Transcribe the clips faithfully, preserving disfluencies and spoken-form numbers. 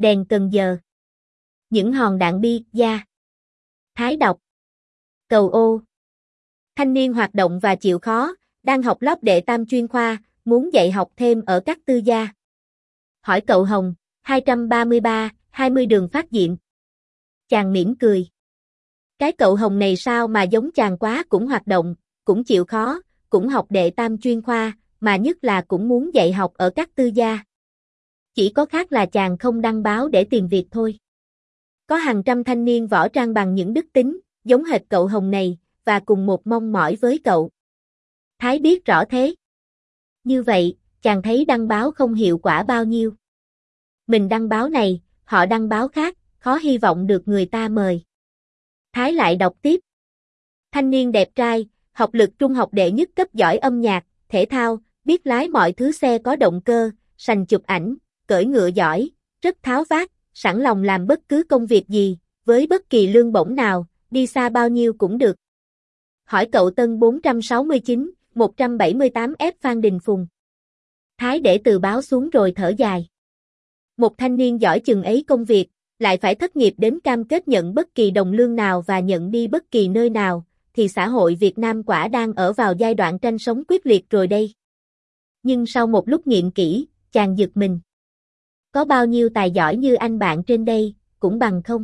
Đèn cần giờ. Những hòn đạn bi, da. Thái đọc. Cầu ô. Thanh niên hoạt động và chịu khó, đang học lớp đệ tam chuyên khoa, muốn dạy học thêm ở các tư gia. Hỏi cậu Hồng, hai trăm ba mươi ba, hai mươi đường phát diện. Chàng mỉm cười. Cái cậu Hồng này sao mà giống chàng quá, cũng hoạt động, cũng chịu khó, cũng học đệ tam chuyên khoa, mà nhất là cũng muốn dạy học ở các tư gia. Chỉ có khác là chàng không đăng báo để tìm việc thôi. Có hàng trăm thanh niên võ trang bằng những đức tính, giống hệt cậu Hồng này, và cùng một mong mỏi với cậu. Thái biết rõ thế. Như vậy, chàng thấy đăng báo không hiệu quả bao nhiêu. Mình đăng báo này, họ đăng báo khác, khó hy vọng được người ta mời. Thái lại đọc tiếp. Thanh niên đẹp trai, học lực trung học đệ nhất cấp, giỏi âm nhạc, thể thao, biết lái mọi thứ xe có động cơ, sành chụp ảnh, cưỡi ngựa giỏi, rất tháo vát, sẵn lòng làm bất cứ công việc gì, với bất kỳ lương bổng nào, đi xa bao nhiêu cũng được. Hỏi cậu Tân bốn trăm sáu mươi chín, một trăm bảy mươi tám F Phan Đình Phùng. Thái để tờ báo xuống rồi thở dài. Một thanh niên giỏi chừng ấy công việc, lại phải thất nghiệp đến cam kết nhận bất kỳ đồng lương nào và nhận đi bất kỳ nơi nào, thì xã hội Việt Nam quả đang ở vào giai đoạn tranh sống quyết liệt rồi đây. Nhưng sau một lúc nghiệm kỹ, chàng giật mình. Có bao nhiêu tài giỏi như anh bạn trên đây, cũng bằng không.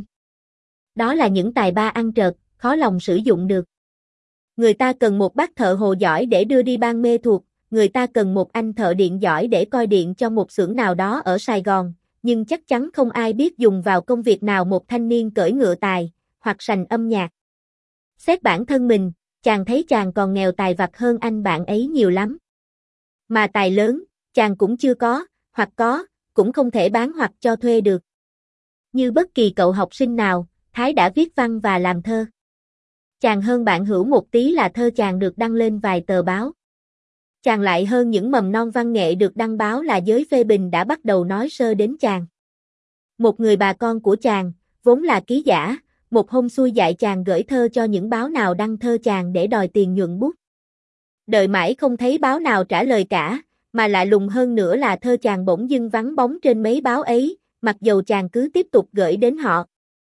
Đó là những tài ba ăn trợt, khó lòng sử dụng được. Người ta cần một bác thợ hồ giỏi để đưa đi Ban Mê Thuột, người ta cần một anh thợ điện giỏi để coi điện cho một xưởng nào đó ở Sài Gòn, nhưng chắc chắn không ai biết dùng vào công việc nào một thanh niên cưỡi ngựa tài, hoặc sành âm nhạc. Xét bản thân mình, chàng thấy chàng còn nghèo tài vặt hơn anh bạn ấy nhiều lắm. Mà tài lớn, chàng cũng chưa có, hoặc có, cũng không thể bán hoặc cho thuê được. Như bất kỳ cậu học sinh nào, Thái đã viết văn và làm thơ. Chàng hơn bạn hữu một tí là thơ chàng được đăng lên vài tờ báo. Chàng lại hơn những mầm non văn nghệ được đăng báo là giới phê bình đã bắt đầu nói sơ đến chàng. Một người bà con của chàng, vốn là ký giả, một hôm xui dạy chàng gửi thơ cho những báo nào đăng thơ chàng để đòi tiền nhuận bút. Đợi mãi không thấy báo nào trả lời cả, mà lạ lùng hơn nữa là thơ chàng bỗng dưng vắng bóng trên mấy báo ấy, mặc dầu chàng cứ tiếp tục gửi đến họ.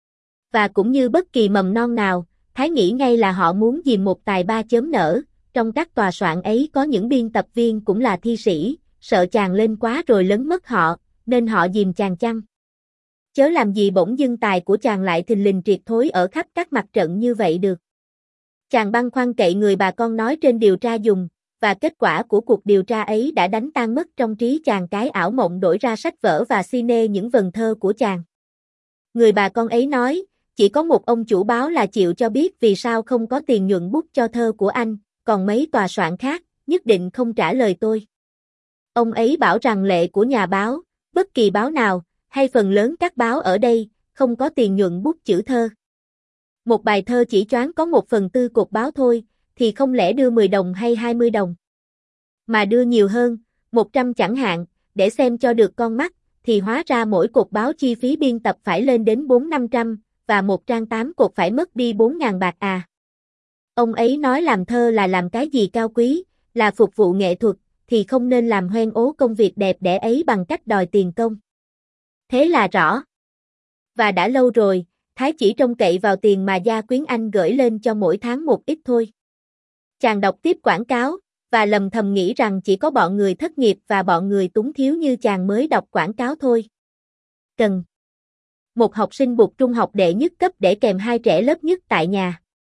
Và cũng như bất kỳ mầm non nào, Thái nghĩ ngay là họ muốn dìm một tài ba chớm nở, trong các tòa soạn ấy có những biên tập viên cũng là thi sĩ, sợ chàng lên quá rồi lấn mất họ, nên họ dìm chàng chăng. Chớ làm gì bỗng dưng tài của chàng lại thình lình triệt thối ở khắp các mặt trận như vậy được. Chàng băn khoăn cậy người bà con nói trên điều tra dùng, và kết quả của cuộc điều tra ấy đã đánh tan mất trong trí chàng cái ảo mộng đổi ra sách vở và cine những vần thơ của chàng. Người bà con ấy nói, chỉ có một ông chủ báo là chịu cho biết vì sao không có tiền nhuận bút cho thơ của anh, còn mấy tòa soạn khác, nhất định không trả lời tôi. Ông ấy bảo rằng lệ của nhà báo, bất kỳ báo nào, hay phần lớn các báo ở đây, không có tiền nhuận bút chữ thơ. Một bài thơ chỉ choáng có một phần tư cột báo thôi, thì không lẽ đưa mười đồng hay hai mươi đồng. Mà đưa nhiều hơn, một trăm chẳng hạn, để xem cho được con mắt, thì hóa ra mỗi cột báo chi phí biên tập phải lên đến bốn năm trăm, và một trang tám cột phải mất đi bốn ngàn bạc à. Ông ấy nói làm thơ là làm cái gì cao quý, là phục vụ nghệ thuật, thì không nên làm hoen ố công việc đẹp đẽ ấy bằng cách đòi tiền công. Thế là rõ. Và đã lâu rồi, Thái chỉ trông cậy vào tiền mà gia quyến anh gửi lên cho mỗi tháng một ít thôi. Chàng đọc tiếp quảng cáo, và lầm thầm nghĩ rằng chỉ có bọn người thất nghiệp và bọn người túng thiếu như chàng mới đọc quảng cáo thôi. Cần một học sinh bục trung học đệ nhất cấp để kèm hai trẻ lớp nhất tại nhà.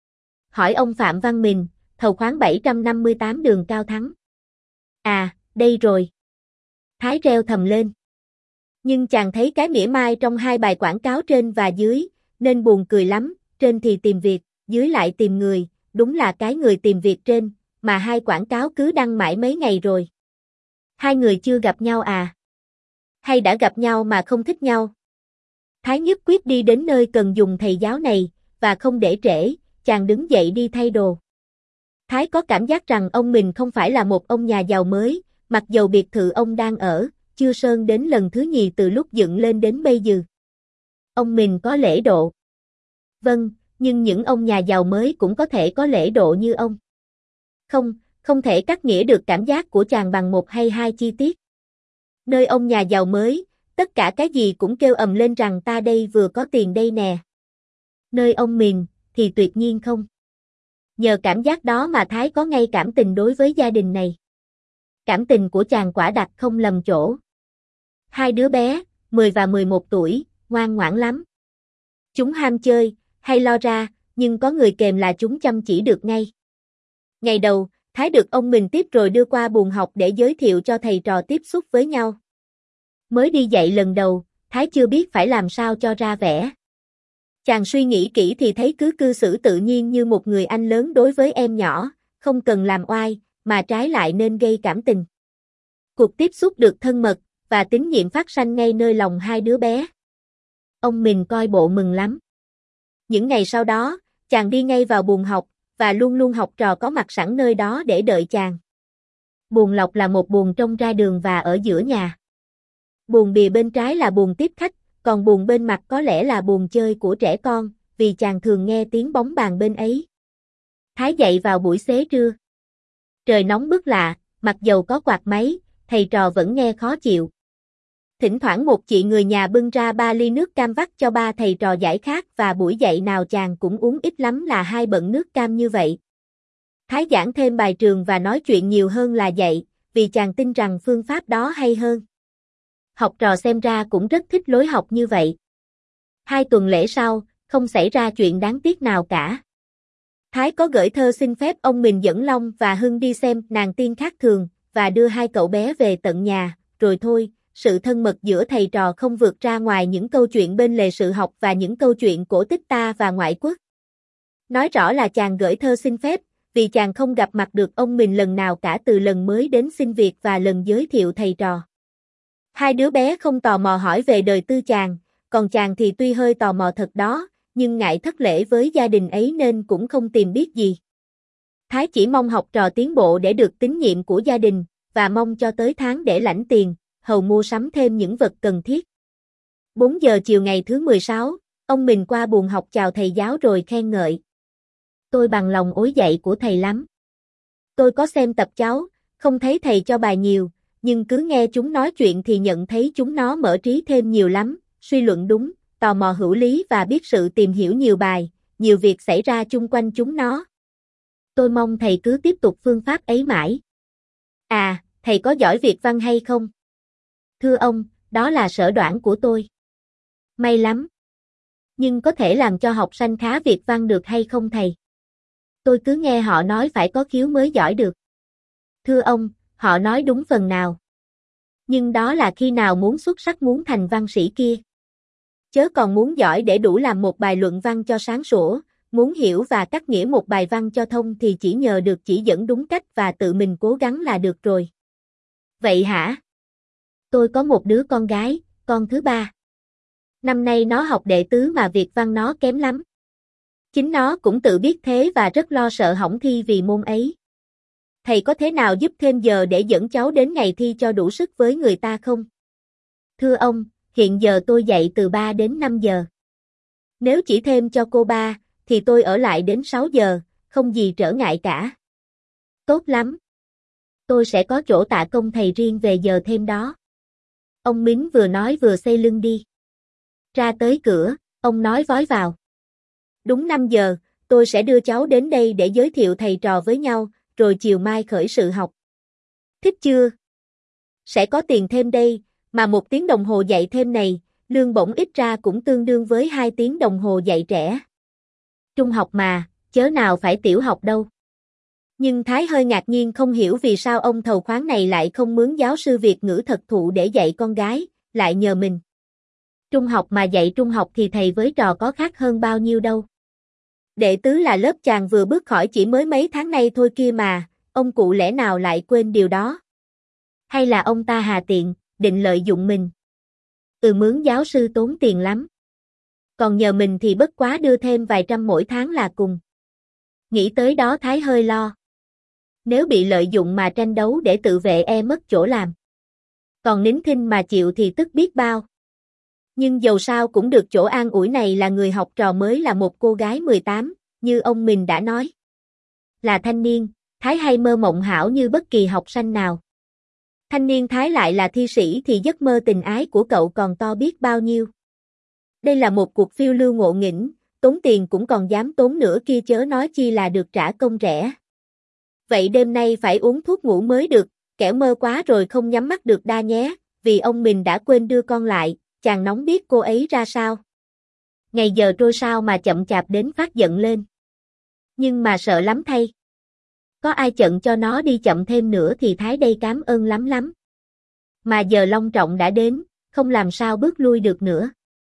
Hỏi ông Phạm Văn Mìn, thầu khoáng bảy trăm năm mươi tám đường Cao Thắng. À, đây rồi. Thái reo thầm lên. Nhưng chàng thấy cái mỉa mai trong hai bài quảng cáo trên và dưới, nên buồn cười lắm, trên thì tìm việc, dưới lại tìm người, đúng là cái người tìm việc trên, mà hai quảng cáo cứ đăng mãi mấy ngày rồi. Hai người chưa gặp nhau à? Hay đã gặp nhau mà không thích nhau? Thái nhất quyết đi đến nơi cần dùng thầy giáo này, và không để trễ, chàng đứng dậy đi thay đồ. Thái có cảm giác rằng ông mình không phải là một ông nhà giàu mới, mặc dầu biệt thự ông đang ở, chưa sơn đến lần thứ nhì từ lúc dựng lên đến bây giờ. Ông mình có lễ độ. Vâng, nhưng những ông nhà giàu mới cũng có thể có lễ độ như ông. Không, không thể cắt nghĩa được cảm giác của chàng bằng một hay hai chi tiết. Nơi ông nhà giàu mới, tất cả cái gì cũng kêu ầm lên rằng ta đây vừa có tiền đây nè. Nơi ông mình, thì tuyệt nhiên không. Nhờ cảm giác đó mà Thái có ngay cảm tình đối với gia đình này. Cảm tình của chàng quả đặc không lầm chỗ. Hai đứa bé, mười và mười một tuổi, ngoan ngoãn lắm. Chúng ham chơi, hay lo ra, nhưng có người kèm là chúng chăm chỉ được ngay. Ngày đầu, Thái được ông mình tiếp rồi đưa qua buồng học để giới thiệu cho thầy trò tiếp xúc với nhau. Mới đi dạy lần đầu, Thái chưa biết phải làm sao cho ra vẻ. Chàng suy nghĩ kỹ thì thấy cứ cư xử tự nhiên như một người anh lớn đối với em nhỏ, không cần làm oai, mà trái lại nên gây cảm tình. Cuộc tiếp xúc được thân mật, và tín nhiệm phát sanh ngay nơi lòng hai đứa bé. Ông mình coi bộ mừng lắm. Những ngày sau đó, chàng đi ngay vào buồng học, và luôn luôn học trò có mặt sẵn nơi đó để đợi chàng. Buồng lọc là một buồng trông ra đường và ở giữa nhà. Buồng bìa bên trái là buồng tiếp khách, còn buồng bên mặt có lẽ là buồng chơi của trẻ con, vì chàng thường nghe tiếng bóng bàn bên ấy. Thái dậy vào buổi xế trưa. Trời nóng bức lạ, mặc dầu có quạt máy, thầy trò vẫn nghe khó chịu. Thỉnh thoảng một chị người nhà bưng ra ba ly nước cam vắt cho ba thầy trò giải khát và buổi dạy nào chàng cũng uống ít lắm là hai bận nước cam như vậy. Thái giảng thêm bài trường và nói chuyện nhiều hơn là dạy, vì chàng tin rằng phương pháp đó hay hơn. Học trò xem ra cũng rất thích lối học như vậy. Hai tuần lễ sau, không xảy ra chuyện đáng tiếc nào cả. Thái có gửi thơ xin phép ông mình dẫn Long và Hưng đi xem nàng tiên khác thường, và đưa hai cậu bé về tận nhà, rồi thôi, sự thân mật giữa thầy trò không vượt ra ngoài những câu chuyện bên lề sự học và những câu chuyện cổ tích ta và ngoại quốc. Nói rõ là chàng gửi thơ xin phép, vì chàng không gặp mặt được ông mình lần nào cả từ lần mới đến xin việc và lần giới thiệu thầy trò. Hai đứa bé không tò mò hỏi về đời tư chàng, còn chàng thì tuy hơi tò mò thật đó, nhưng ngại thất lễ với gia đình ấy nên cũng không tìm biết gì. Thái chỉ mong học trò tiến bộ để được tín nhiệm của gia đình, và mong cho tới tháng để lãnh tiền, hầu mua sắm thêm những vật cần thiết. bốn giờ chiều ngày thứ mười sáu, ông mình qua buồng học chào thầy giáo rồi khen ngợi. Tôi bằng lòng ối dạy của thầy lắm. Tôi có xem tập cháu, không thấy thầy cho bài nhiều, nhưng cứ nghe chúng nói chuyện thì nhận thấy chúng nó mở trí thêm nhiều lắm, suy luận đúng, tò mò hữu lý và biết sự tìm hiểu nhiều bài, nhiều việc xảy ra chung quanh chúng nó. Tôi mong thầy cứ tiếp tục phương pháp ấy mãi. À, thầy có giỏi Việt văn hay không? Thưa ông, đó là sở đoản của tôi. May lắm. Nhưng có thể làm cho học sinh khá Việt văn được hay không thầy? Tôi cứ nghe họ nói phải có khiếu mới giỏi được. Thưa ông, họ nói đúng phần nào. Nhưng đó là khi nào muốn xuất sắc muốn thành văn sĩ kia. Chớ còn muốn giỏi để đủ làm một bài luận văn cho sáng sủa, muốn hiểu và cắt nghĩa một bài văn cho thông thì chỉ nhờ được chỉ dẫn đúng cách và tự mình cố gắng là được rồi. Vậy hả? Tôi có một đứa con gái, con thứ ba. Năm nay nó học đệ tứ mà Việt văn nó kém lắm. Chính nó cũng tự biết thế và rất lo sợ hỏng thi vì môn ấy. Thầy có thế nào giúp thêm giờ để dẫn cháu đến ngày thi cho đủ sức với người ta không? Thưa ông, hiện giờ tôi dạy từ ba đến năm giờ. Nếu chỉ thêm cho cô ba, thì tôi ở lại đến sáu giờ, không gì trở ngại cả. Tốt lắm. Tôi sẽ có chỗ tạ công thầy riêng về giờ thêm đó. Ông Mính vừa nói vừa xây lưng đi. Ra tới cửa, ông nói vói vào. Đúng năm giờ, tôi sẽ đưa cháu đến đây để giới thiệu thầy trò với nhau, rồi chiều mai khởi sự học. Thích chưa? Sẽ có tiền thêm đây, mà một tiếng đồng hồ dạy thêm này, lương bổng ít ra cũng tương đương với hai tiếng đồng hồ dạy trẻ. Trung học mà, chớ nào phải tiểu học đâu. Nhưng Thái hơi ngạc nhiên không hiểu vì sao ông thầu khoáng này lại không mướn giáo sư Việt ngữ thật thụ để dạy con gái, lại nhờ mình. Trung học mà dạy trung học thì thầy với trò có khác hơn bao nhiêu đâu. Đệ tứ là lớp chàng vừa bước khỏi chỉ mới mấy tháng nay thôi kia mà, ông cụ lẽ nào lại quên điều đó. Hay là ông ta hà tiện, định lợi dụng mình. Ừ, mướn giáo sư tốn tiền lắm. Còn nhờ mình thì bất quá đưa thêm vài trăm mỗi tháng là cùng. Nghĩ tới đó Thái hơi lo. Nếu bị lợi dụng mà tranh đấu để tự vệ e mất chỗ làm. Còn nín thinh mà chịu thì tức biết bao. Nhưng dầu sao cũng được chỗ an ủi này là người học trò mới là một cô gái mười tám, như ông mình đã nói. Là thanh niên, Thái hay mơ mộng hão như bất kỳ học sinh nào. Thanh niên Thái lại là thi sĩ thì giấc mơ tình ái của cậu còn to biết bao nhiêu. Đây là một cuộc phiêu lưu ngộ nghĩnh, tốn tiền cũng còn dám tốn nữa kia chớ nói chi là được trả công rẻ. Vậy đêm nay phải uống thuốc ngủ mới được, kẻo mơ quá rồi không nhắm mắt được đa nhé, vì ông mình đã quên đưa con lại, chàng nóng biết cô ấy ra sao. Ngày giờ trôi sao mà chậm chạp đến phát giận lên. Nhưng mà sợ lắm thay. Có ai chận cho nó đi chậm thêm nữa thì Thái đây cám ơn lắm lắm. Mà giờ long trọng đã đến, không làm sao bước lui được nữa.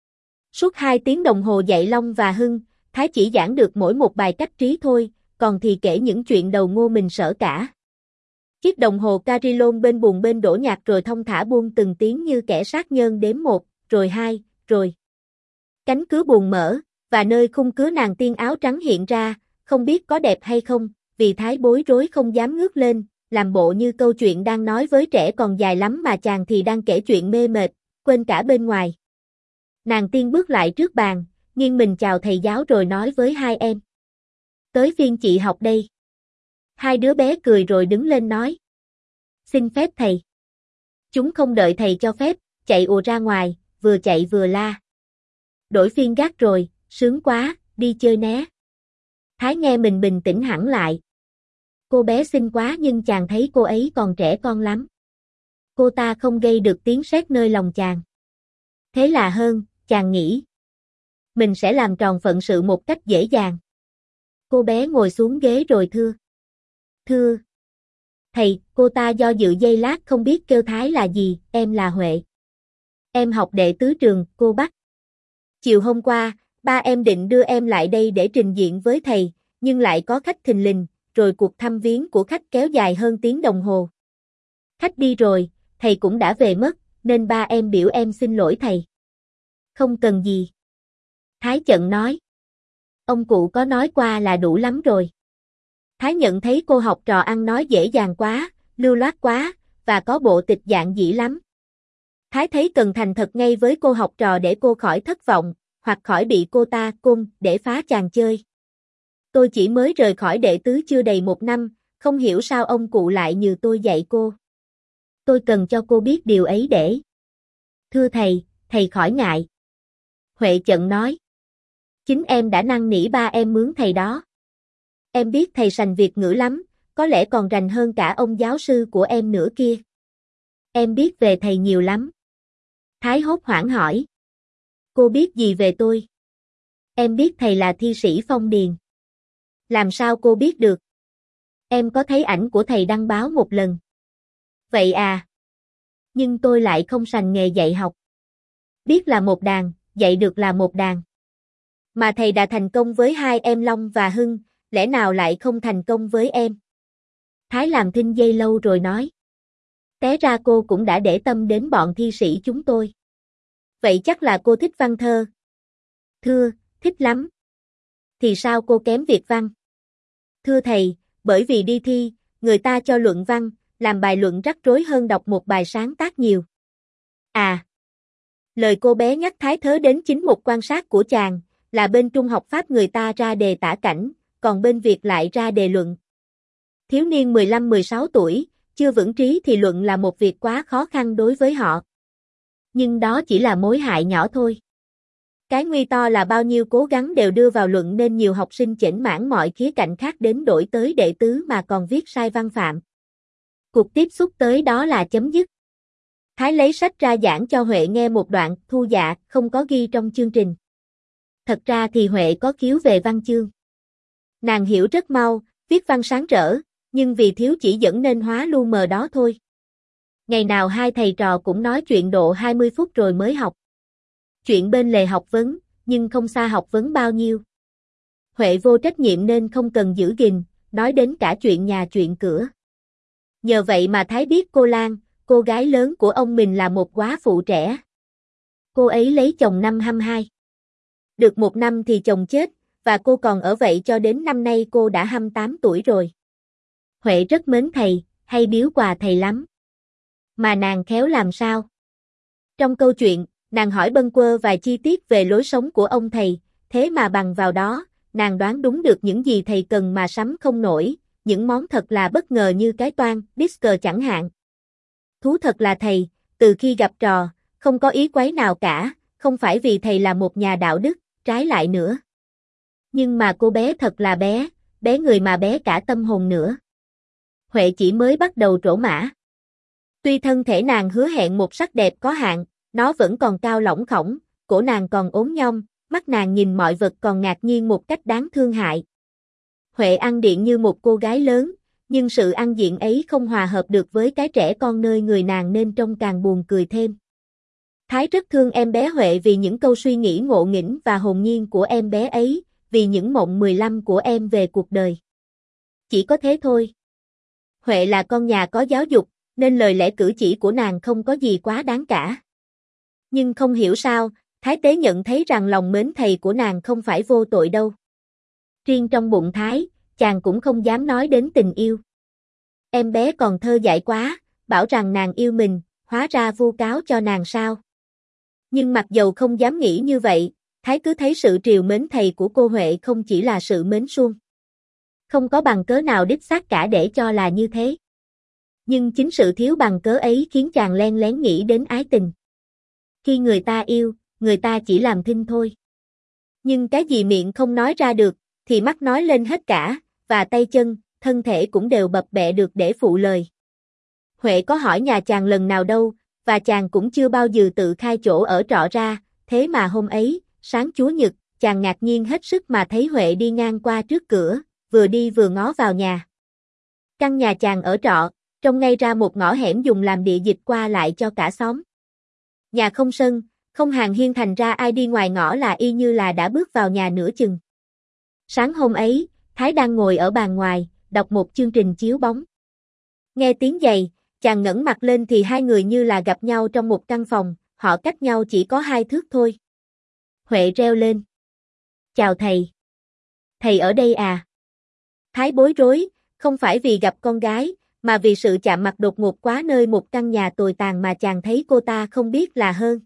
Suốt hai tiếng đồng hồ dạy Long và Hưng, Thái chỉ giảng được mỗi một bài cách trí thôi, còn thì kể những chuyện đầu ngô mình sở cả. Chiếc đồng hồ Carillon bên buồn bên đổ nhạc rồi thông thả buông từng tiếng như kẻ sát nhân đếm một, rồi hai, rồi. Cánh cửa buồn mở, và nơi khung cửa nàng tiên áo trắng hiện ra, không biết có đẹp hay không, vì Thái bối rối không dám ngước lên, làm bộ như câu chuyện đang nói với trẻ còn dài lắm mà chàng thì đang kể chuyện mê mệt, quên cả bên ngoài. Nàng tiên bước lại trước bàn, nghiêng mình chào thầy giáo rồi nói với hai em. Tới phiên chị học đây. Hai đứa bé cười rồi đứng lên nói. Xin phép thầy. Chúng không đợi thầy cho phép, chạy ùa ra ngoài, vừa chạy vừa la. Đổi phiên gác rồi, sướng quá, đi chơi né. Thái nghe mình bình tĩnh hẳn lại. Cô bé xinh quá nhưng chàng thấy cô ấy còn trẻ con lắm. Cô ta không gây được tiếng sét nơi lòng chàng. Thế là hơn, chàng nghĩ. Mình sẽ làm tròn phận sự một cách dễ dàng. Cô bé ngồi xuống ghế rồi thưa. Thưa. Thầy, cô ta do dự giây lát không biết kêu Thái là gì, em là Huệ. Em học đệ tứ trường, cô Bắc. Chiều hôm qua, ba em định đưa em lại đây để trình diện với thầy, nhưng lại có khách thình lình, rồi cuộc thăm viếng của khách kéo dài hơn tiếng đồng hồ. Khách đi rồi, thầy cũng đã về mất, nên ba em biểu em xin lỗi thầy. Không cần gì. Thái chận nói. Ông cụ có nói qua là đủ lắm rồi. Thái nhận thấy cô học trò ăn nói dễ dàng quá, lưu loát quá, và có bộ tịch dạng dĩ lắm. Thái thấy cần thành thật ngay với cô học trò để cô khỏi thất vọng, hoặc khỏi bị cô ta cung để phá chàng chơi. Tôi chỉ mới rời khỏi đệ tứ chưa đầy một năm, không hiểu sao ông cụ lại như tôi dạy cô. Tôi cần cho cô biết điều ấy để. Thưa thầy, thầy khỏi ngại. Huệ chận nói. Chính em đã năn nỉ ba em mướn thầy đó. Em biết thầy sành việc ngữ lắm, có lẽ còn rành hơn cả ông giáo sư của em nữa kia. Em biết về thầy nhiều lắm. Thái hốt hoảng hỏi. Cô biết gì về tôi? Em biết thầy là thi sĩ Phong Điền. Làm sao cô biết được? Em có thấy ảnh của thầy đăng báo một lần. Vậy à? Nhưng tôi lại không sành nghề dạy học. Biết là một đàn, dạy được là một đàn. Mà thầy đã thành công với hai em Long và Hưng, lẽ nào lại không thành công với em? Thái làm thinh giây lâu rồi nói. Té ra cô cũng đã để tâm đến bọn thi sĩ chúng tôi. Vậy chắc là cô thích văn thơ. Thưa, thích lắm. Thì sao cô kém việc văn? Thưa thầy, bởi vì đi thi, người ta cho luận văn, làm bài luận rắc rối hơn đọc một bài sáng tác nhiều. À. Lời cô bé nhắc Thái thớ đến chính một quan sát của chàng, là bên Trung học Pháp người ta ra đề tả cảnh, còn bên Việt lại ra đề luận. Thiếu niên mười lăm mười sáu tuổi, chưa vững trí thì luận là một việc quá khó khăn đối với họ. Nhưng đó chỉ là mối hại nhỏ thôi. Cái nguy to là bao nhiêu cố gắng đều đưa vào luận nên nhiều học sinh chểnh mãn mọi khía cạnh khác đến đổi tới đệ tứ mà còn viết sai văn phạm. Cuộc tiếp xúc tới đó là chấm dứt. Thái lấy sách ra giảng cho Huệ nghe một đoạn, thu dạ, không có ghi trong chương trình. Thật ra thì Huệ có khiếu về văn chương. Nàng hiểu rất mau, viết văn sáng rỡ, nhưng vì thiếu chỉ dẫn nên hóa lu mờ đó thôi. Ngày nào hai thầy trò cũng nói chuyện độ hai mươi phút rồi mới học. Chuyện bên lề học vấn, nhưng không xa học vấn bao nhiêu. Huệ vô trách nhiệm nên không cần giữ gìn, nói đến cả chuyện nhà chuyện cửa. Nhờ vậy mà Thái biết cô Lan, cô gái lớn của ông mình là một góa phụ trẻ. Cô ấy lấy chồng năm hai mươi hai. Được một năm thì chồng chết, và cô còn ở vậy cho đến năm nay cô đã hai mươi tám tuổi rồi. Huệ rất mến thầy, hay biếu quà thầy lắm. Mà nàng khéo làm sao? Trong câu chuyện, nàng hỏi bâng quơ vài chi tiết về lối sống của ông thầy, thế mà bằng vào đó, nàng đoán đúng được những gì thầy cần mà sắm không nổi, những món thật là bất ngờ như cái toan, Bisker chẳng hạn. thú thật là thầy, từ khi gặp trò, không có ý quấy nào cả, không phải vì thầy là một nhà đạo đức, trái lại nữa. Nhưng mà cô bé thật là bé, bé người mà bé cả tâm hồn nữa. Huệ chỉ mới bắt đầu trổ mã. Tuy thân thể nàng hứa hẹn một sắc đẹp có hạn, nó vẫn còn cao lỏng khổng, cổ nàng còn ốm nhom, mắt nàng nhìn mọi vật còn ngạc nhiên một cách đáng thương hại. Huệ ăn diện như một cô gái lớn, nhưng sự ăn diện ấy không hòa hợp được với cái trẻ con nơi người nàng nên trông càng buồn cười thêm. Thái rất thương em bé Huệ vì những câu suy nghĩ ngộ nghĩnh và hồn nhiên của em bé ấy, vì những mộng mười lăm của em về cuộc đời. Chỉ có thế thôi. Huệ là con nhà có giáo dục, nên lời lẽ cử chỉ của nàng không có gì quá đáng cả. Nhưng không hiểu sao, Thái Tế nhận thấy rằng lòng mến thầy của nàng không phải vô tội đâu. Riêng trong bụng Thái, chàng cũng không dám nói đến tình yêu. Em bé còn thơ dại quá, bảo rằng nàng yêu mình, hóa ra vu cáo cho nàng sao. Nhưng mặc dầu không dám nghĩ như vậy, Thái cứ thấy sự trìu mến thầy của cô Huệ không chỉ là sự mến suông. Không có bằng cớ nào đích xác cả để cho là như thế. Nhưng chính sự thiếu bằng cớ ấy khiến chàng len lén nghĩ đến ái tình. Khi người ta yêu, người ta chỉ làm thinh thôi. Nhưng cái gì miệng không nói ra được, thì mắt nói lên hết cả, và tay chân, thân thể cũng đều bập bẹ được để phụ lời. Huệ có hỏi nhà chàng lần nào đâu, và chàng cũng chưa bao giờ tự khai chỗ ở trọ ra, thế mà hôm ấy, sáng Chúa Nhật, chàng ngạc nhiên hết sức mà thấy Huệ đi ngang qua trước cửa, vừa đi vừa ngó vào nhà. Căn nhà chàng ở trọ, trông ngay ra một ngõ hẻm dùng làm địa dịch qua lại cho cả xóm. Nhà không sân, không hàng hiên thành ra ai đi ngoài ngõ là y như là đã bước vào nhà nửa chừng. Sáng hôm ấy, Thái đang ngồi ở bàn ngoài, đọc một chương trình chiếu bóng. Nghe tiếng giày, chàng ngẩng mặt lên thì hai người như là gặp nhau trong một căn phòng, họ cách nhau chỉ có hai thước thôi. Huệ reo lên. Chào thầy. Thầy ở đây à? Thái bối rối, không phải vì gặp con gái, mà vì sự chạm mặt đột ngột quá nơi một căn nhà tồi tàn mà chàng thấy cô ta không biết là hơn.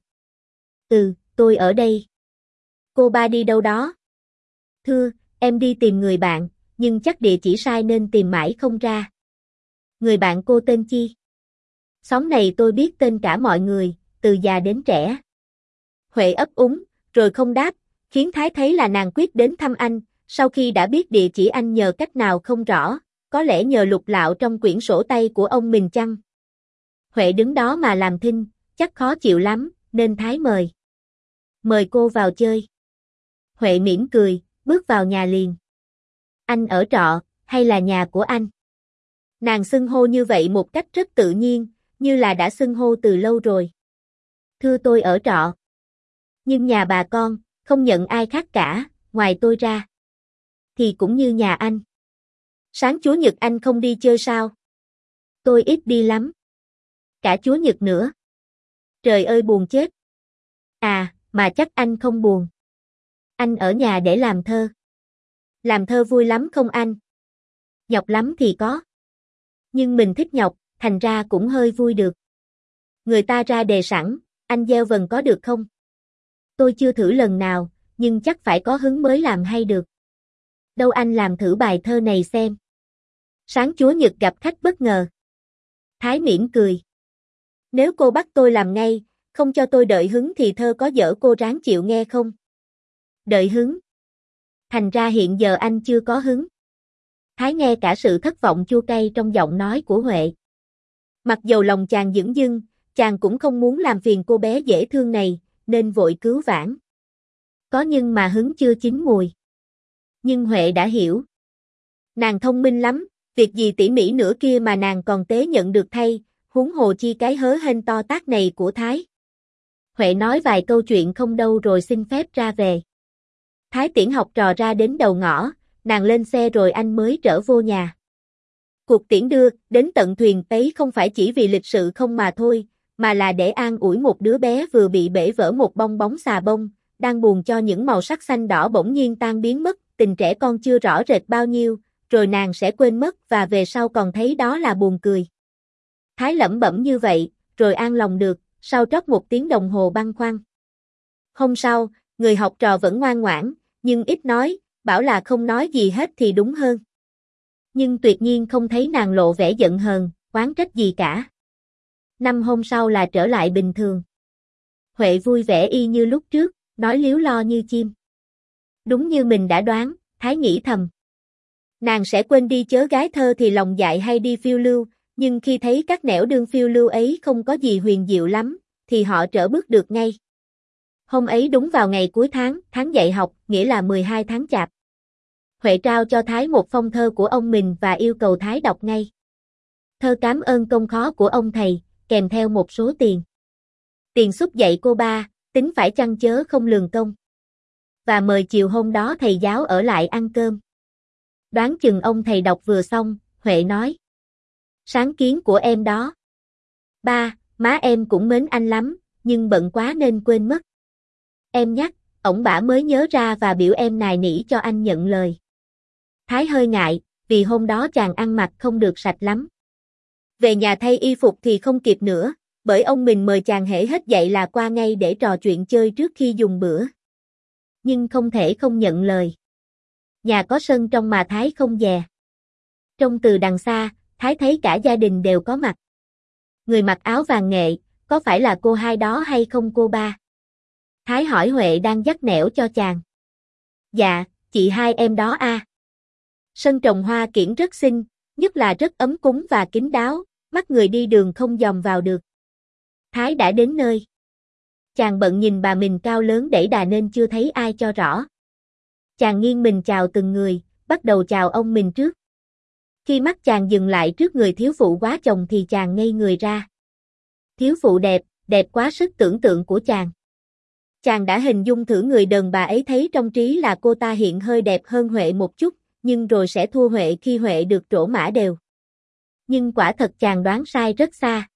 Ừ, tôi ở đây. Cô ba đi đâu đó? Thưa, em đi tìm người bạn, nhưng chắc địa chỉ sai nên tìm mãi không ra. Người bạn cô tên chi? Xóm này tôi biết tên cả mọi người, từ già đến trẻ. Huệ ấp úng, rồi không đáp, khiến Thái thấy là nàng quyết đến thăm anh, sau khi đã biết địa chỉ anh nhờ cách nào không rõ, có lẽ nhờ lục lạo trong quyển sổ tay của ông mình chăng? Huệ đứng đó mà làm thinh, chắc khó chịu lắm, nên Thái mời. Mời cô vào chơi. Huệ mỉm cười, bước vào nhà liền. Anh ở trọ, hay là nhà của anh? Nàng xưng hô như vậy một cách rất tự nhiên, như là đã xưng hô từ lâu rồi. Thưa tôi ở trọ. Nhưng nhà bà con, không nhận ai khác cả, ngoài tôi ra. Thì cũng như nhà anh. Sáng Chúa Nhật anh không đi chơi sao? Tôi ít đi lắm. Cả Chúa Nhật nữa. Trời ơi buồn chết. À, mà chắc anh không buồn. Anh ở nhà để làm thơ. Làm thơ vui lắm không anh? Nhọc lắm thì có. Nhưng mình thích nhọc, thành ra cũng hơi vui được. Người ta ra đề sẵn, anh gieo vần có được không? Tôi chưa thử lần nào, nhưng chắc phải có hứng mới làm hay được. Đâu anh làm thử bài thơ này xem. Sáng Chúa Nhật gặp khách bất ngờ. Thái mỉm cười. Nếu cô bắt tôi làm ngay, không cho tôi đợi hứng thì thơ có dở cô ráng chịu nghe không? Đợi hứng. Thành ra hiện giờ anh chưa có hứng. Thái nghe cả sự thất vọng chua cay trong giọng nói của Huệ. Mặc dầu lòng chàng dửng dưng, chàng cũng không muốn làm phiền cô bé dễ thương này, nên vội cứu vãn. Có nhưng mà hứng chưa chín mùi. Nhưng Huệ đã hiểu. Nàng thông minh lắm, việc gì tỉ mỉ nữa kia mà nàng còn tế nhận được thay, huống hồ chi cái hớ hênh to tát này của Thái. Huệ nói vài câu chuyện không đâu rồi xin phép ra về. Thái tiễn học trò ra đến đầu ngõ, nàng lên xe rồi anh mới trở vô nhà. Cuộc tiễn đưa đến tận thuyền ấy không phải chỉ vì lịch sự không mà thôi, mà là để an ủi một đứa bé vừa bị bể vỡ một bong bóng xà bông, đang buồn cho những màu sắc xanh đỏ bỗng nhiên tan biến mất, tình trẻ con chưa rõ rệt bao nhiêu, rồi nàng sẽ quên mất và về sau còn thấy đó là buồn cười. Thái lẩm bẩm như vậy, rồi an lòng được, sau trót một tiếng đồng hồ băn khoăn. Hôm sau, người học trò vẫn ngoan ngoãn, nhưng ít nói, bảo là không nói gì hết thì đúng hơn. Nhưng tuyệt nhiên không thấy nàng lộ vẻ giận hờn, oán trách gì cả. Năm hôm sau là trở lại bình thường. Huệ vui vẻ y như lúc trước, nói líu lo như chim. Đúng như mình đã đoán, Thái nghĩ thầm. Nàng sẽ quên đi chớ gái thơ thì lòng dại hay đi phiêu lưu, nhưng khi thấy các nẻo đường phiêu lưu ấy không có gì huyền diệu lắm, thì họ trở bước được ngay. Hôm ấy đúng vào ngày cuối tháng, tháng dạy học, nghĩa là mười hai tháng chạp. Huệ trao cho Thái một phong thơ của ông mình và yêu cầu Thái đọc ngay. Thơ cám ơn công khó của ông thầy, kèm theo một số tiền. Tiền xúc dạy cô ba, tính phải chăng chớ không lường công. Và mời chiều hôm đó thầy giáo ở lại ăn cơm. Đoán chừng ông thầy đọc vừa xong, Huệ nói. Sáng kiến của em đó. Ba, má em cũng mến anh lắm, nhưng bận quá nên quên mất. Em nhắc, ổng bả mới nhớ ra và biểu em nài nỉ cho anh nhận lời. Thái hơi ngại, vì hôm đó chàng ăn mặc không được sạch lắm. Về nhà thay y phục thì không kịp nữa, bởi ông mình mời chàng hễ hết dậy là qua ngay để trò chuyện chơi trước khi dùng bữa. Nhưng không thể không nhận lời. Nhà có sân trong mà Thái không dè. Trông từ đằng xa, Thái thấy cả gia đình đều có mặt. Người mặc áo vàng nghệ, có phải là cô hai đó hay không cô ba? Thái hỏi Huệ đang dắt nẻo cho chàng. Dạ, chị hai em đó a. Sân trồng hoa kiển rất xinh, nhất là rất ấm cúng và kín đáo, mắt người đi đường không dòm vào được. Thái đã đến nơi. Chàng bận nhìn bà mình cao lớn đẩy đà nên chưa thấy ai cho rõ. Chàng nghiêng mình chào từng người, bắt đầu chào ông mình trước. Khi mắt chàng dừng lại trước người thiếu phụ quá chồng thì chàng ngây người ra. Thiếu phụ đẹp, đẹp quá sức tưởng tượng của chàng. Chàng đã hình dung thử người đàn bà ấy thấy trong trí là cô ta hiện hơi đẹp hơn Huệ một chút, nhưng rồi sẽ thua Huệ khi Huệ được trổ mã đều. Nhưng quả thật chàng đoán sai rất xa.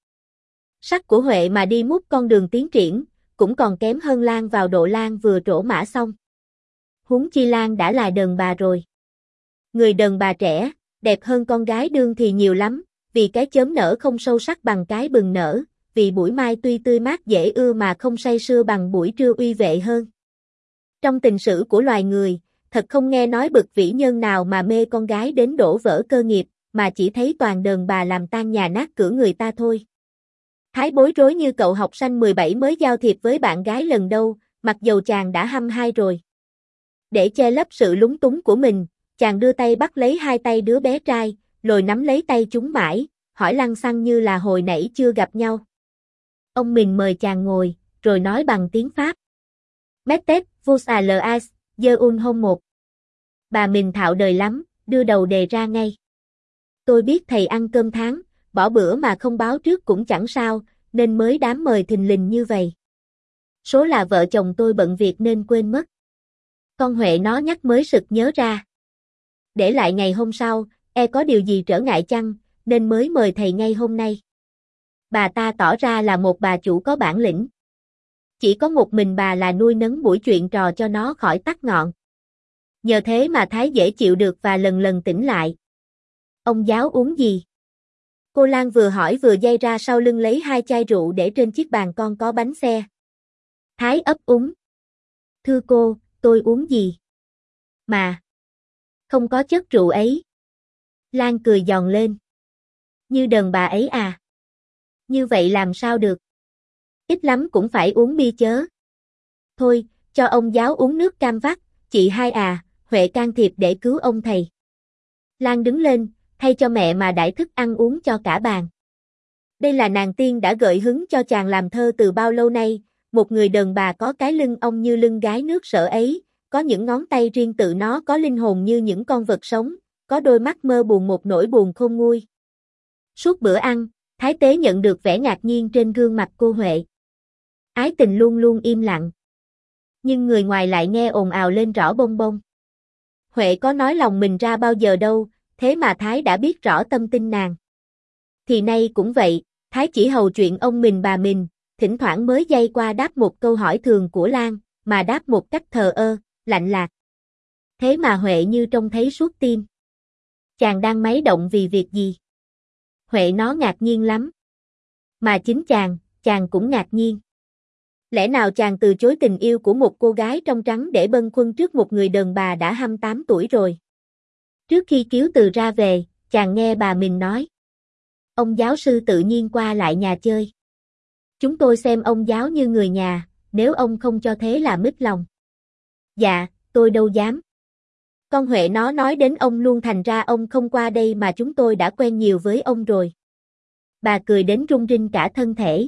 Sắc của Huệ mà đi mút con đường tiến triển, cũng còn kém hơn Lan vào độ Lan vừa trổ mã xong. Huống chi Lan đã là đàn bà rồi. Người đàn bà trẻ, đẹp hơn con gái đương thì nhiều lắm, vì cái chớm nở không sâu sắc bằng cái bừng nở, vì buổi mai tuy tươi mát dễ ưa mà không say sưa bằng buổi trưa uy vệ hơn. Trong tình sử của loài người, thật không nghe nói bậc vĩ nhân nào mà mê con gái đến đổ vỡ cơ nghiệp, mà chỉ thấy toàn đàn bà làm tan nhà nát cửa người ta thôi. Thái bối rối như cậu học sinh mười bảy mới giao thiệp với bạn gái lần đầu, mặc dầu chàng đã hăm hai rồi. Để che lấp sự lúng túng của mình, chàng đưa tay bắt lấy hai tay đứa bé trai, rồi nắm lấy tay chúng mãi, hỏi lăng xăng như là hồi nãy chưa gặp nhau. Ông mình mời chàng ngồi, rồi nói bằng tiếng Pháp. Mettez vous à l'aise, je un hôn một. Bà mình thạo đời lắm, đưa đầu đề ra ngay. Tôi biết thầy ăn cơm tháng, bỏ bữa mà không báo trước cũng chẳng sao, nên mới đám mời thình lình như vậy. Số là vợ chồng tôi bận việc nên quên mất. Con Huệ nó nhắc mới sực nhớ ra. Để lại ngày hôm sau, e có điều gì trở ngại chăng, nên mới mời thầy ngay hôm nay. Bà ta tỏ ra là một bà chủ có bản lĩnh. Chỉ có một mình bà là nuôi nấng buổi chuyện trò cho nó khỏi tắt ngọn. Nhờ thế mà Thái dễ chịu được và lần lần tỉnh lại. Ông giáo uống gì? Cô Lan vừa hỏi vừa day ra sau lưng lấy hai chai rượu để trên chiếc bàn con có bánh xe. Thái ấp úng. Thưa cô, tôi uống gì? Mà. Không có chất rượu ấy. Lan cười giòn lên. Như đàn bà ấy à? Như vậy làm sao được? Ít lắm cũng phải uống bia chớ. Thôi, cho ông giáo uống nước cam vắt, chị hai à, Huệ can thiệp để cứu ông thầy. Lan đứng lên, thay cho mẹ mà đãi thức ăn uống cho cả bàn. Đây là nàng tiên đã gợi hứng cho chàng làm thơ từ bao lâu nay, một người đàn bà có cái lưng ong như lưng gái nước Sở ấy, có những ngón tay riêng tự nó có linh hồn như những con vật sống, có đôi mắt mơ buồn một nỗi buồn khôn nguôi. Suốt bữa ăn, Thái Tế nhận được vẻ ngạc nhiên trên gương mặt cô Huệ. Ái Tình luôn luôn im lặng. Nhưng người ngoài lại nghe ồn ào lên rõ bông bông. Huệ có nói lòng mình ra bao giờ đâu, thế mà Thái đã biết rõ tâm tin nàng. Thì nay cũng vậy, Thái chỉ hầu chuyện ông mình bà mình, thỉnh thoảng mới dây qua đáp một câu hỏi thường của Lan, mà đáp một cách thờ ơ, lạnh lạc. Thế mà Huệ như trông thấy suốt tim. Chàng đang máy động vì việc gì? Huệ nó ngạc nhiên lắm. Mà chính chàng, chàng cũng ngạc nhiên. Lẽ nào chàng từ chối tình yêu của một cô gái trong trắng để bâng khuâng trước một người đàn bà đã hai mươi tám tuổi rồi? Trước khi Kiếu Từ ra về, chàng nghe bà mình nói. Ông giáo sư tự nhiên qua lại nhà chơi. Chúng tôi xem ông giáo như người nhà, nếu ông không cho thế là mít lòng. Dạ, tôi đâu dám. Con Huệ nó nói đến ông luôn, thành ra ông không qua đây mà chúng tôi đã quen nhiều với ông rồi. Bà cười đến run rinh cả thân thể.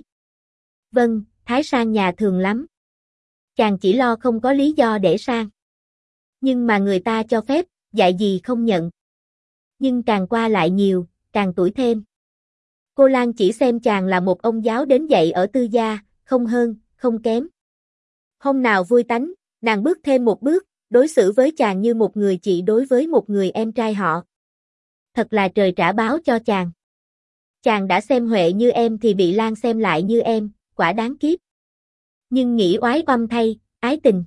Vâng, Thái sang nhà thường lắm. Chàng chỉ lo không có lý do để sang. Nhưng mà người ta cho phép, dạy gì không nhận. Nhưng càng qua lại nhiều, càng tuổi thêm. Cô Lan chỉ xem chàng là một ông giáo đến dạy ở tư gia, không hơn, không kém. Hôm nào vui tánh, nàng bước thêm một bước, đối xử với chàng như một người chị đối với một người em trai họ. Thật là trời trả báo cho chàng. Chàng đã xem Huệ như em thì bị Lan xem lại như em, quả đáng kiếp. Nhưng nghĩ oái oăm thay, ái tình.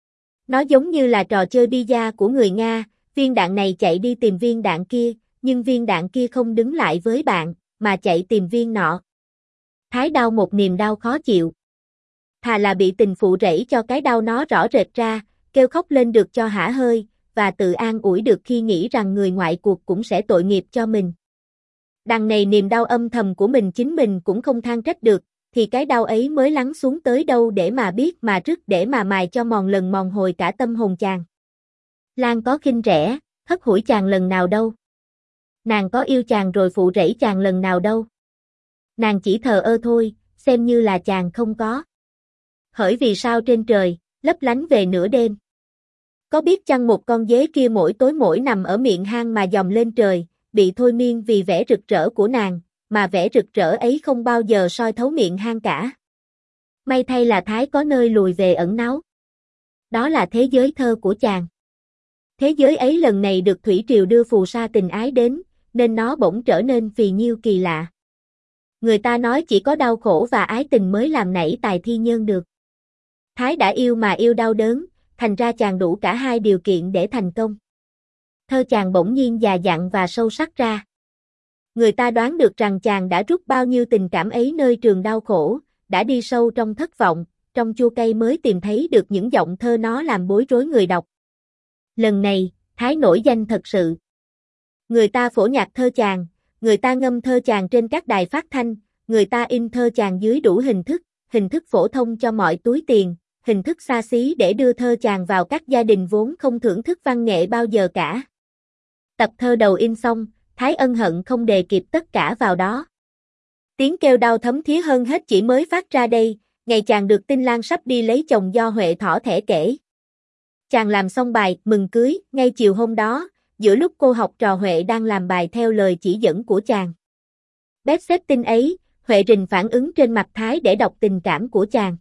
Nó giống như là trò chơi bida của người Nga, viên đạn này chạy đi tìm viên đạn kia, nhưng viên đạn kia không đứng lại với bạn, mà chạy tìm viên nọ. Thái đau một niềm đau khó chịu. Thà là bị tình phụ rẫy cho cái đau nó rõ rệt ra, kêu khóc lên được cho hả hơi, và tự an ủi được khi nghĩ rằng người ngoại cuộc cũng sẽ tội nghiệp cho mình. Đằng này niềm đau âm thầm của mình chính mình cũng không than trách được, thì cái đau ấy mới lắng xuống tới đâu để mà biết mà rứt để mà mài cho mòn lần mòn hồi cả tâm hồn chàng. Lan có khinh rẻ, hất hủi chàng lần nào đâu. Nàng có yêu chàng rồi phụ rẫy chàng lần nào đâu. Nàng chỉ thờ ơ thôi, xem như là chàng không có. Hỡi vì sao trên trời, lấp lánh về nửa đêm. Có biết chăng một con dế kia mỗi tối mỗi nằm ở miệng hang mà dòm lên trời, bị thôi miên vì vẻ rực rỡ của nàng, mà vẻ rực rỡ ấy không bao giờ soi thấu miệng hang cả. May thay là Thái có nơi lùi về ẩn náu. Đó là thế giới thơ của chàng. Thế giới ấy lần này được thủy triều đưa phù sa tình ái đến, nên nó bỗng trở nên phì nhiêu kỳ lạ. Người ta nói chỉ có đau khổ và ái tình mới làm nảy tài thi nhân được. Thái đã yêu mà yêu đau đớn, thành ra chàng đủ cả hai điều kiện để thành công. Thơ chàng bỗng nhiên già dặn và sâu sắc ra. Người ta đoán được rằng chàng đã rút bao nhiêu tình cảm ấy nơi trường đau khổ, đã đi sâu trong thất vọng, trong chua cay mới tìm thấy được những giọng thơ nó làm bối rối người đọc. Lần này, Thái nổi danh thật sự. Người ta phổ nhạc thơ chàng, người ta ngâm thơ chàng trên các đài phát thanh, người ta in thơ chàng dưới đủ hình thức, hình thức phổ thông cho mọi túi tiền, hình thức xa xí để đưa thơ chàng vào các gia đình vốn không thưởng thức văn nghệ bao giờ cả. Tập thơ đầu in xong, Thái ân hận không đề kịp tất cả vào đó. Tiếng kêu đau thấm thía hơn hết chỉ mới phát ra đây, ngày chàng được tin Lan sắp đi lấy chồng do Huệ thỏ thẻ kể. Chàng làm xong bài mừng cưới, ngay chiều hôm đó, giữa lúc cô học trò Huệ đang làm bài theo lời chỉ dẫn của chàng. Bếp xếp tin ấy, Huệ rình phản ứng trên mặt Thái để đọc tình cảm của chàng.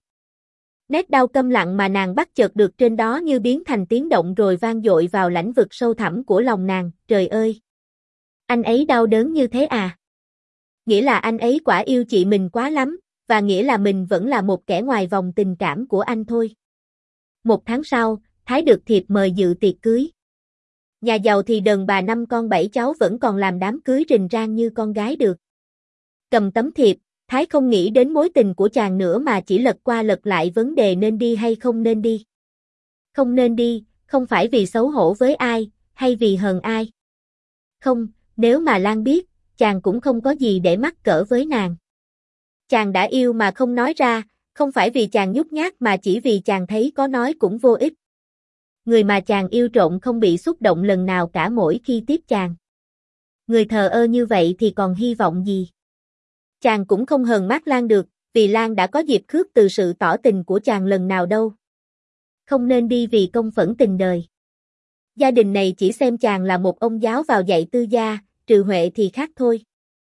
Nét đau câm lặng mà nàng bắt chợt được trên đó như biến thành tiếng động rồi vang dội vào lãnh vực sâu thẳm của lòng nàng, trời ơi! Anh ấy đau đớn như thế à? Nghĩa là anh ấy quả yêu chị mình quá lắm, và nghĩa là mình vẫn là một kẻ ngoài vòng tình cảm của anh thôi. Một tháng sau, Thái được thiệp mời dự tiệc cưới. Nhà giàu thì đờn bà năm con bảy cháu vẫn còn làm đám cưới rình rang như con gái được. Cầm tấm thiệp, Thái không nghĩ đến mối tình của chàng nữa mà chỉ lật qua lật lại vấn đề nên đi hay không nên đi. Không nên đi, không phải vì xấu hổ với ai, hay vì hờn ai. Không, nếu mà Lan biết, chàng cũng không có gì để mắc cỡ với nàng. Chàng đã yêu mà không nói ra, không phải vì chàng nhút nhát mà chỉ vì chàng thấy có nói cũng vô ích. Người mà chàng yêu trộm không bị xúc động lần nào cả mỗi khi tiếp chàng. Người thờ ơ như vậy thì còn hy vọng gì? Chàng cũng không hờn mát Lan được, vì Lan đã có dịp khước từ sự tỏ tình của chàng lần nào đâu. Không nên đi vì công phẫn tình đời. Gia đình này chỉ xem chàng là một ông giáo vào dạy tư gia, trừ Huệ thì khác thôi.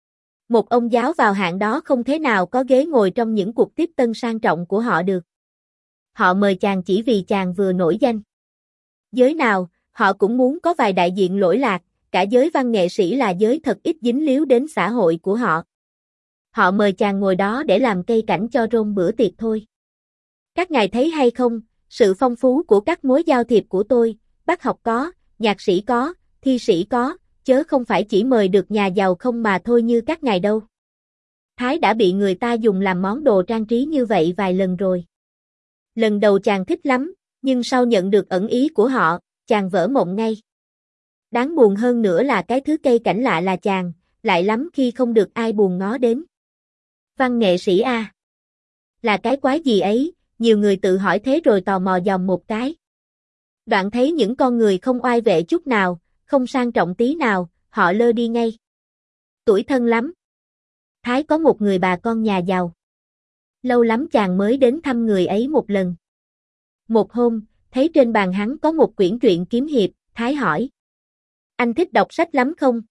Một ông giáo vào hạng đó không thế nào có ghế ngồi trong những cuộc tiếp tân sang trọng của họ được. Họ mời chàng chỉ vì chàng vừa nổi danh. Giới nào, họ cũng muốn có vài đại diện lỗi lạc, cả giới văn nghệ sĩ là giới thật ít dính líu đến xã hội của họ. Họ mời chàng ngồi đó để làm cây cảnh cho rôm bữa tiệc thôi. Các ngài thấy hay không, sự phong phú của các mối giao thiệp của tôi, bác học có, nhạc sĩ có, thi sĩ có, chớ không phải chỉ mời được nhà giàu không mà thôi như các ngài đâu. Thái đã bị người ta dùng làm món đồ trang trí như vậy vài lần rồi. Lần đầu chàng thích lắm, nhưng sau nhận được ẩn ý của họ, chàng vỡ mộng ngay. Đáng buồn hơn nữa là cái thứ cây cảnh lạ là chàng, lại lắm khi không được ai buồn ngó đến. Văn nghệ sĩ a? Là cái quái gì ấy, nhiều người tự hỏi thế rồi tò mò dòm một cái. Đoạn thấy những con người không oai vệ chút nào, không sang trọng tí nào, họ lơ đi ngay. Tuổi thân lắm. Thái có một người bà con nhà giàu. Lâu lắm chàng mới đến thăm người ấy một lần. Một hôm, thấy trên bàn hắn có một quyển truyện kiếm hiệp, Thái hỏi. Anh thích đọc sách lắm không?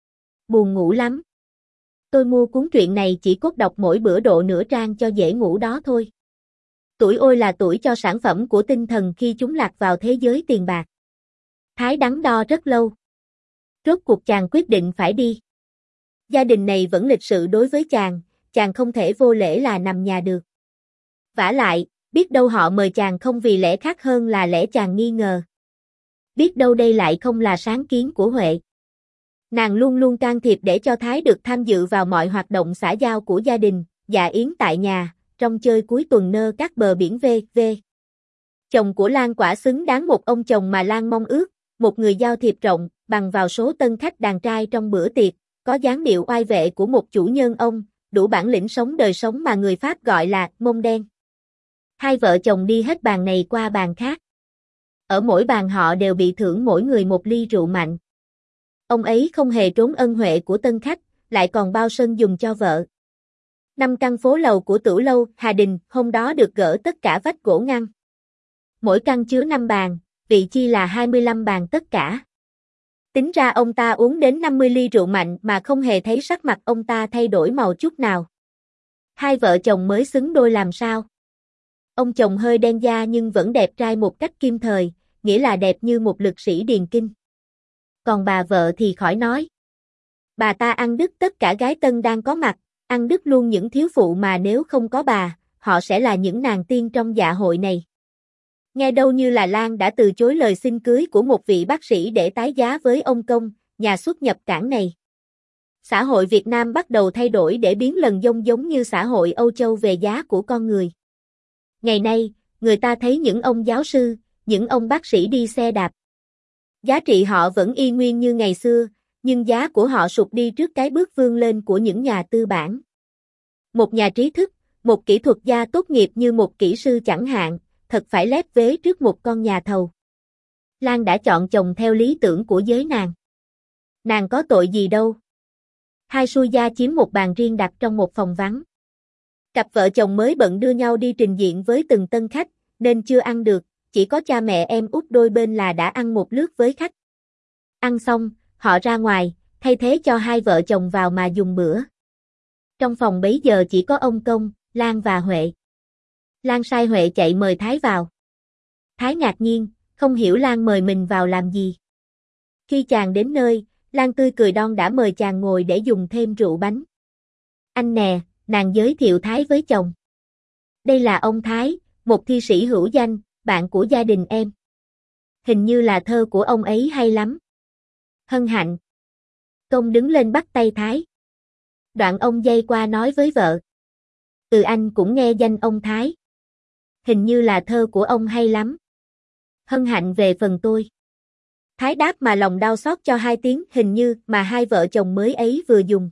Buồn ngủ lắm. Tôi mua cuốn truyện này chỉ cốt đọc mỗi bữa độ nửa trang cho dễ ngủ đó thôi. Tuổi ôi là tuổi cho sản phẩm của tinh thần khi chúng lạc vào thế giới tiền bạc. Thái đắn đo rất lâu. Rốt cuộc chàng quyết định phải đi. Gia đình này vẫn lịch sự đối với chàng, chàng không thể vô lễ là nằm nhà được. Vả lại, biết đâu họ mời chàng không vì lẽ khác hơn là lẽ chàng nghi ngờ. Biết đâu đây lại không là sáng kiến của Huệ. Nàng luôn luôn can thiệp để cho Thái được tham dự vào mọi hoạt động xã giao của gia đình, dạ yến tại nhà, trong chơi cuối tuần nơ các bờ biển vê vê. Chồng của Lan quả xứng đáng một ông chồng mà Lan mong ước, một người giao thiệp rộng, bằng vào số tân khách đàn trai trong bữa tiệc, có dáng điệu oai vệ của một chủ nhân ông, đủ bản lĩnh sống đời sống mà người Pháp gọi là mông đen. Hai vợ chồng đi hết bàn này qua bàn khác. Ở mỗi bàn họ đều bị thưởng mỗi người một ly rượu mạnh. Ông ấy không hề trốn ân huệ của tân khách, lại còn bao sân dùng cho vợ. Năm căn phố lầu của Tửu lâu Hà Đình hôm đó được gỡ tất cả vách gỗ ngăn. Mỗi căn chứa năm bàn, vị chi là hai mươi lăm bàn tất cả. Tính ra ông ta uống đến năm mươi ly rượu mạnh mà không hề thấy sắc mặt ông ta thay đổi màu chút nào. Hai vợ chồng mới xứng đôi làm sao? Ông chồng hơi đen da nhưng vẫn đẹp trai một cách kim thời, nghĩa là đẹp như một lực sĩ điền kinh. Còn bà vợ thì khỏi nói. Bà ta ăn đứt tất cả gái tân đang có mặt, ăn đứt luôn những thiếu phụ mà nếu không có bà, họ sẽ là những nàng tiên trong dạ hội này. Nghe đâu như là Lan đã từ chối lời xin cưới của một vị bác sĩ để tái giá với ông Công, nhà xuất nhập cảng này. Xã hội Việt Nam bắt đầu thay đổi để biến lần dông giống như xã hội Âu Châu về giá của con người. Ngày nay, người ta thấy những ông giáo sư, những ông bác sĩ đi xe đạp. Giá trị họ vẫn y nguyên như ngày xưa, nhưng giá của họ sụt đi trước cái bước vươn lên của những nhà tư bản. Một nhà trí thức, một kỹ thuật gia tốt nghiệp như một kỹ sư chẳng hạn, thật phải lép vế trước một con nhà thầu. Lan đã chọn chồng theo lý tưởng của giới nàng. Nàng có tội gì đâu. Hai xui gia chiếm một bàn riêng đặt trong một phòng vắng. Cặp vợ chồng mới bận đưa nhau đi trình diện với từng tân khách, nên chưa ăn được, chỉ có cha mẹ em út đôi bên là đã ăn một lướt với khách. Ăn xong, họ ra ngoài, thay thế cho hai vợ chồng vào mà dùng bữa. Trong phòng bấy giờ chỉ có ông Công, Lan và Huệ. Lan sai Huệ chạy mời Thái vào. Thái ngạc nhiên, không hiểu Lan mời mình vào làm gì. Khi chàng đến nơi, Lan tươi cười đon đã mời chàng ngồi để dùng thêm rượu bánh. Anh nè, nàng giới thiệu Thái với chồng. Đây là ông Thái, một thi sĩ hữu danh, bạn của gia đình em. Hình như là thơ của ông ấy hay lắm. Hân hạnh. Công đứng lên bắt tay Thái. Đoạn ông dây qua nói với vợ. Ừ, anh cũng nghe danh ông Thái. Hình như là thơ của ông hay lắm. Hân hạnh về phần tôi. Thái đáp mà lòng đau xót cho hai tiếng hình như mà hai vợ chồng mới ấy vừa dùng.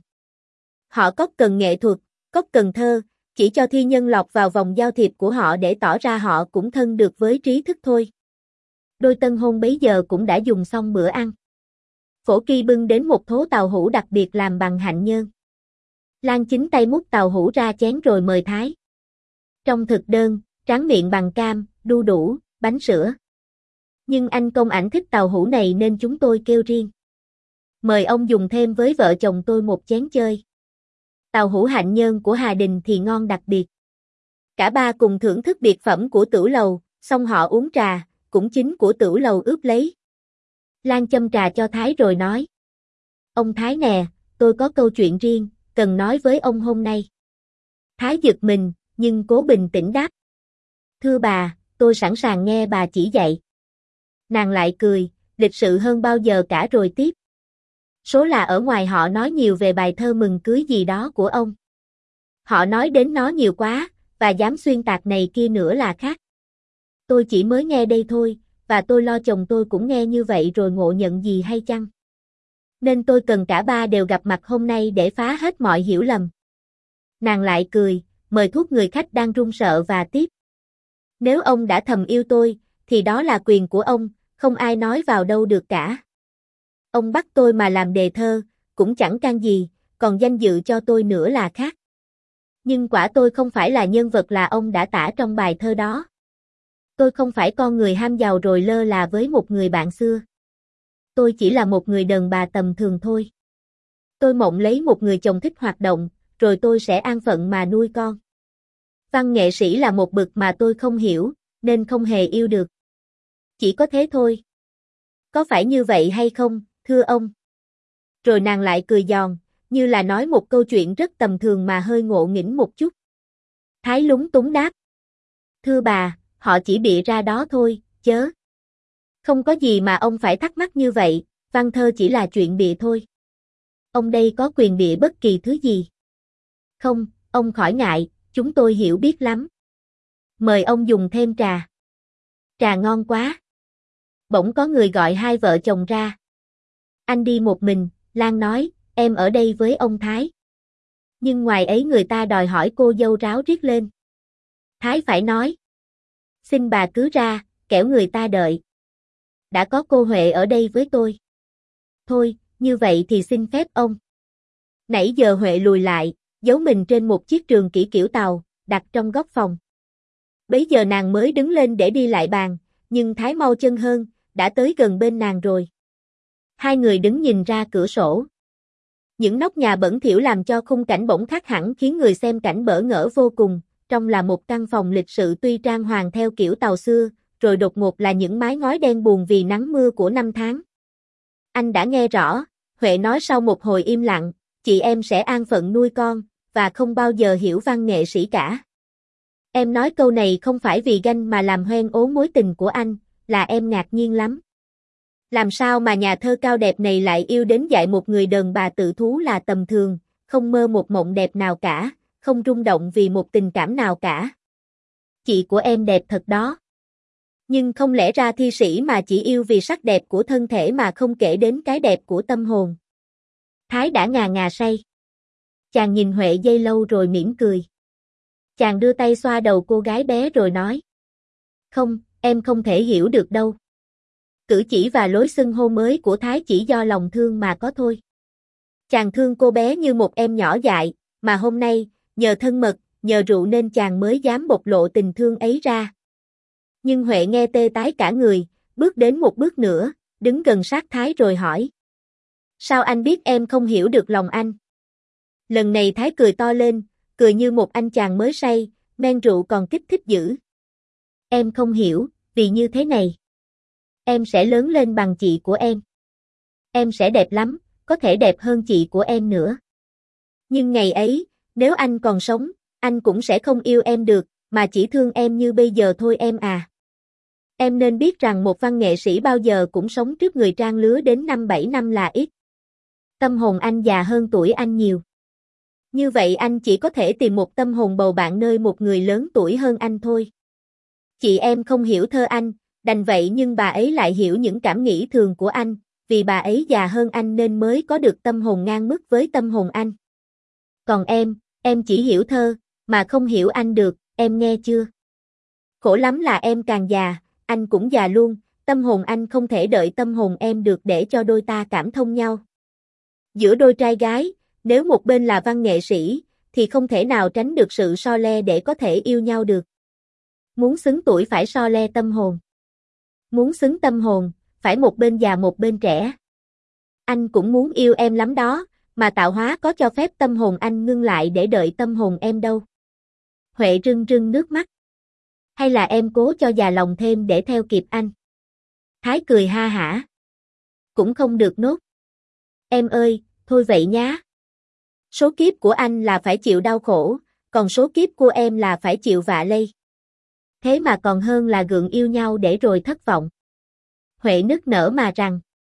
Họ cốc cần nghệ thuật, cốc cần thơ, chỉ cho thi nhân lọt vào vòng giao thiệp của họ để tỏ ra họ cũng thân được với trí thức thôi. Đôi tân hôn bấy giờ cũng đã dùng xong bữa ăn. Phổ Kỳ bưng đến một thố tàu hũ đặc biệt làm bằng hạnh nhơn. Lan chính tay múc tàu hũ ra chén rồi mời Thái. Trong thực đơn, tráng miệng bằng cam, đu đủ, bánh sữa. Nhưng anh Công ảnh thích tàu hũ này nên chúng tôi kêu riêng. Mời ông dùng thêm với vợ chồng tôi một chén chơi. Tàu hũ hạnh nhơn của Hà Đình thì ngon đặc biệt. Cả ba cùng thưởng thức biệt phẩm của Tửu lầu, xong họ uống trà, cũng chính của Tửu lầu ướp lấy. Lan châm trà cho Thái rồi nói. Ông Thái nè, tôi có câu chuyện riêng, cần nói với ông hôm nay. Thái giật mình, nhưng cố bình tĩnh đáp. Thưa bà, tôi sẵn sàng nghe bà chỉ dạy. Nàng lại cười, lịch sự hơn bao giờ cả rồi tiếp. Số là ở ngoài họ nói nhiều về bài thơ mừng cưới gì đó của ông. Họ nói đến nó nhiều quá, và dám xuyên tạc này kia nữa là khác. Tôi chỉ mới nghe đây thôi, và tôi lo chồng tôi cũng nghe như vậy rồi ngộ nhận gì hay chăng? Nên tôi cần cả ba đều gặp mặt hôm nay để phá hết mọi hiểu lầm. Nàng lại cười, mời thuốc người khách đang run sợ và tiếp. Nếu ông đã thầm yêu tôi, thì đó là quyền của ông, không ai nói vào đâu được cả. Ông bắt tôi mà làm đề thơ, cũng chẳng can gì, còn danh dự cho tôi nữa là khác. Nhưng quả tôi không phải là nhân vật là ông đã tả trong bài thơ đó. Tôi không phải con người ham giàu rồi lơ là với một người bạn xưa. Tôi chỉ là một người đàn bà tầm thường thôi. Tôi mộng lấy một người chồng thích hoạt động, rồi tôi sẽ an phận mà nuôi con. Văn nghệ sĩ là một bậc mà tôi không hiểu, nên không hề yêu được. Chỉ có thế thôi. Có phải như vậy hay không, thưa ông? Rồi nàng lại cười giòn, như là nói một câu chuyện rất tầm thường mà hơi ngộ nghĩnh một chút. Thái lúng túng đáp. Thưa bà, họ chỉ bịa ra đó thôi, chớ. Không có gì mà ông phải thắc mắc như vậy, văn thơ chỉ là chuyện bịa thôi. Ông đây có quyền bịa bất kỳ thứ gì. Không, ông khỏi ngại, chúng tôi hiểu biết lắm. Mời ông dùng thêm trà. Trà ngon quá. Bỗng có người gọi hai vợ chồng ra. Anh đi một mình, Lan nói, em ở đây với ông Thái. Nhưng ngoài ấy người ta đòi hỏi cô dâu ráo riết lên. Thái phải nói. Xin bà cứ ra, kẻo người ta đợi. Đã có cô Huệ ở đây với tôi. Thôi, như vậy thì xin phép ông. Nãy giờ Huệ lùi lại, giấu mình trên một chiếc trường kỷ kiểu tàu, đặt trong góc phòng. Bấy giờ nàng mới đứng lên để đi lại bàn, nhưng Thái mau chân hơn, đã tới gần bên nàng rồi. Hai người đứng nhìn ra cửa sổ. Những nóc nhà bẩn thỉu làm cho khung cảnh bỗng khác hẳn khiến người xem cảnh bỡ ngỡ vô cùng, trong là một căn phòng lịch sự tuy trang hoàng theo kiểu tàu xưa, rồi đột ngột là những mái ngói đen buồn vì nắng mưa của năm tháng. Anh đã nghe rõ, Huệ nói sau một hồi im lặng, chị em sẽ an phận nuôi con, và không bao giờ hiểu văn nghệ sĩ cả. Em nói câu này không phải vì ganh mà làm hoen ố mối tình của anh, là em ngạc nhiên lắm. Làm sao mà nhà thơ cao đẹp này lại yêu đến dạy một người đàn bà tự thú là tầm thường, không mơ một mộng đẹp nào cả, không rung động vì một tình cảm nào cả. Chị của em đẹp thật đó. Nhưng không lẽ ra thi sĩ mà chỉ yêu vì sắc đẹp của thân thể mà không kể đến cái đẹp của tâm hồn. Thái đã ngà ngà say. Chàng nhìn Huệ giây lâu rồi mỉm cười. Chàng đưa tay xoa đầu cô gái bé rồi nói. Không, em không thể hiểu được đâu. Cử chỉ và lối xưng hô mới của Thái chỉ do lòng thương mà có thôi. Chàng thương cô bé như một em nhỏ dại, mà hôm nay, nhờ thân mật, nhờ rượu nên chàng mới dám bộc lộ tình thương ấy ra. Nhưng Huệ nghe tê tái cả người, bước đến một bước nữa, đứng gần sát Thái rồi hỏi. Sao anh biết em không hiểu được lòng anh? Lần này Thái cười to lên, cười như một anh chàng mới say, men rượu còn kích thích dữ. Em không hiểu, vì như thế này. Em sẽ lớn lên bằng chị của em. Em sẽ đẹp lắm, có thể đẹp hơn chị của em nữa. Nhưng ngày ấy, nếu anh còn sống, anh cũng sẽ không yêu em được, mà chỉ thương em như bây giờ thôi em à. Em nên biết rằng một văn nghệ sĩ bao giờ cũng sống trước người trang lứa đến năm bảy năm là ít. Tâm hồn anh già hơn tuổi anh nhiều. Như vậy anh chỉ có thể tìm một tâm hồn bầu bạn nơi một người lớn tuổi hơn anh thôi. Chị em không hiểu thơ anh, đành vậy nhưng bà ấy lại hiểu những cảm nghĩ thường của anh, vì bà ấy già hơn anh nên mới có được tâm hồn ngang mức với tâm hồn anh. Còn em, em chỉ hiểu thơ, mà không hiểu anh được, em nghe chưa? Khổ lắm là em càng già, anh cũng già luôn, tâm hồn anh không thể đợi tâm hồn em được để cho đôi ta cảm thông nhau. Giữa đôi trai gái, nếu một bên là văn nghệ sĩ, thì không thể nào tránh được sự so le để có thể yêu nhau được. Muốn xứng tuổi phải so le tâm hồn. Muốn xứng tâm hồn, phải một bên già một bên trẻ. Anh cũng muốn yêu em lắm đó, mà tạo hóa có cho phép tâm hồn anh ngưng lại để đợi tâm hồn em đâu. Huệ rưng rưng nước mắt. Hay là em cố cho già lòng thêm để theo kịp anh? Thái cười ha hả. Cũng không được nốt. Em ơi, thôi vậy nhá. Số kiếp của anh là phải chịu đau khổ, còn số kiếp của em là phải chịu vạ lây. Thế mà còn hơn là gượng yêu nhau để rồi thất vọng. Huệ nức nở mà rằng.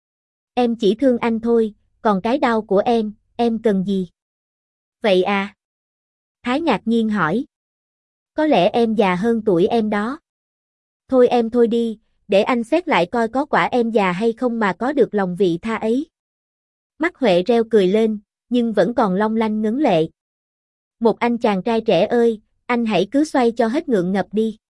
Em chỉ thương anh thôi, còn cái đau của em, em cần gì? Vậy à? Thái ngạc nhiên hỏi. Có lẽ em già hơn tuổi em đó. Thôi em thôi đi, để anh xét lại coi có quả em già hay không mà có được lòng vị tha ấy. Mắt Huệ reo cười lên, nhưng vẫn còn long lanh ngấn lệ. Một anh chàng trai trẻ ơi, anh hãy cứ xoay cho hết ngượng ngập đi.